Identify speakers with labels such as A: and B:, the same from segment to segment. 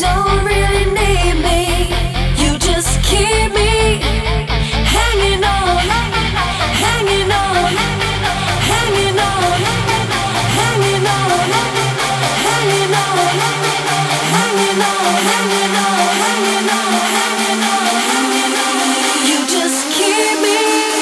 A: don't really need me. You just keep me hanging on, hanging on, hanging on, hanging on, hanging on, hanging on, hanging on, hanging on, hanging on, hanging on. You just keep me.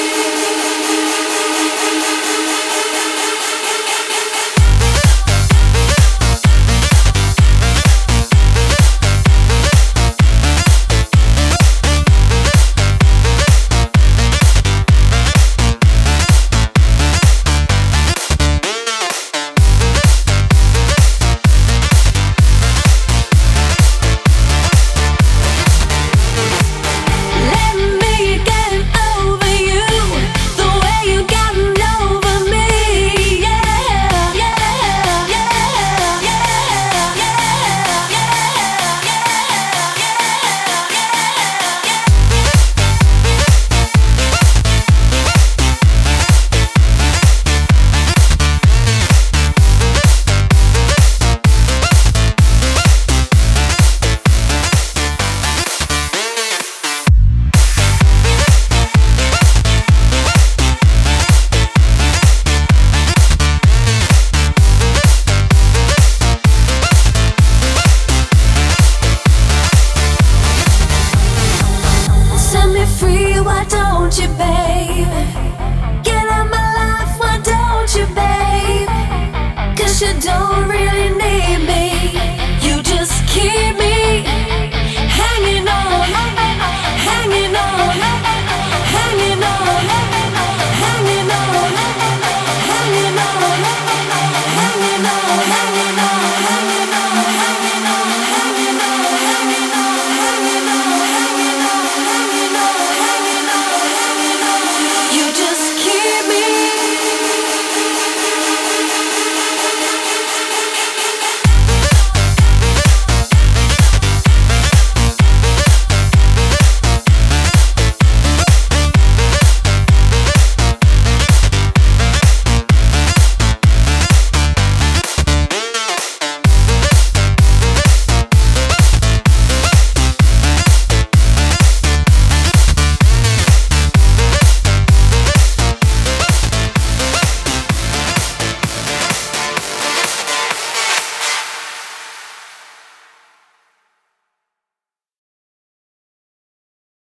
A: Why don't you, babe? Get out my life, why don't you, babe? 'Cause you don't really